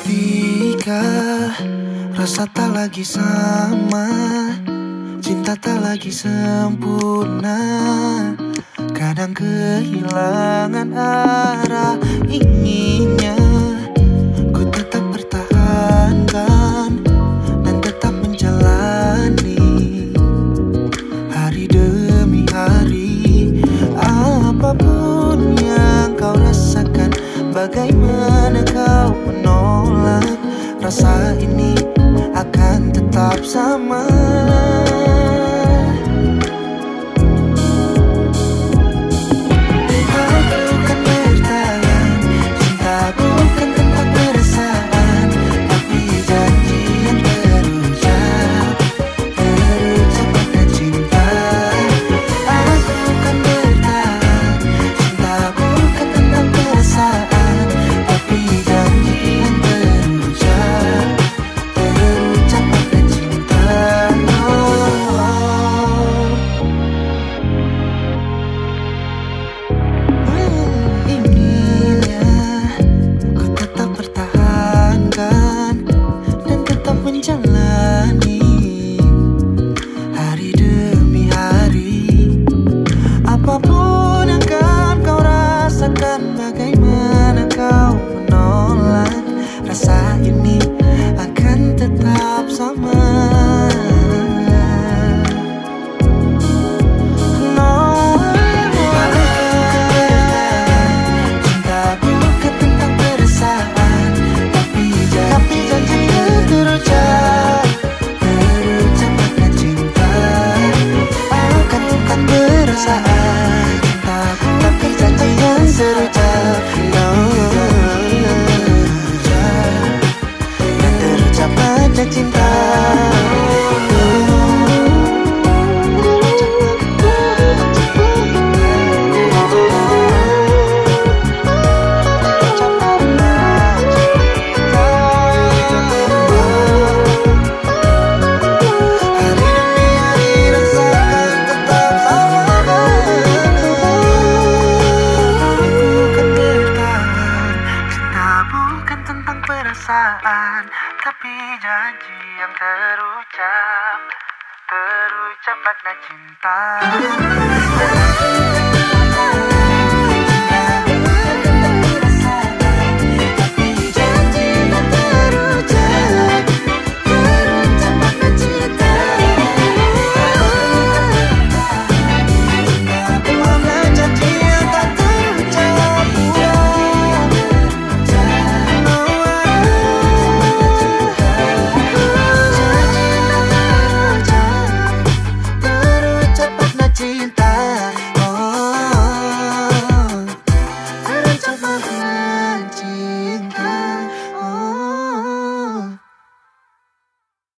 Ketika rasa tak lagi sama, cinta tak lagi sempurna, kadang kehilangan arah. Inginnya ku tetap pertahankan dan tetap menjalani hari demi hari. Apapun yang kau rasakan, bagaimana kau menolak, rasa ini akan tetap sama. Aku kan bertahan, cinta bukan tentang perasaan, tapi janji yang terucap makna cinta. Aku kan bertahan, cinta bukan tentang perasaan, tapi janji yang terucap makna cinta. Inginnya ku tetap pertahankan dan tetap menjalani hari demi hari. Apapun yang akan kau rasakan, bagaimana kau menolak, rasa ini akan tetap sama. Cinta bukan tentang perasaan, tapi janji yang terucap makna cinta. Bukan perasaan, cinta tapi janji yang terucap, yang terucap makna cinta. Tapi janji yang terucap makna cinta.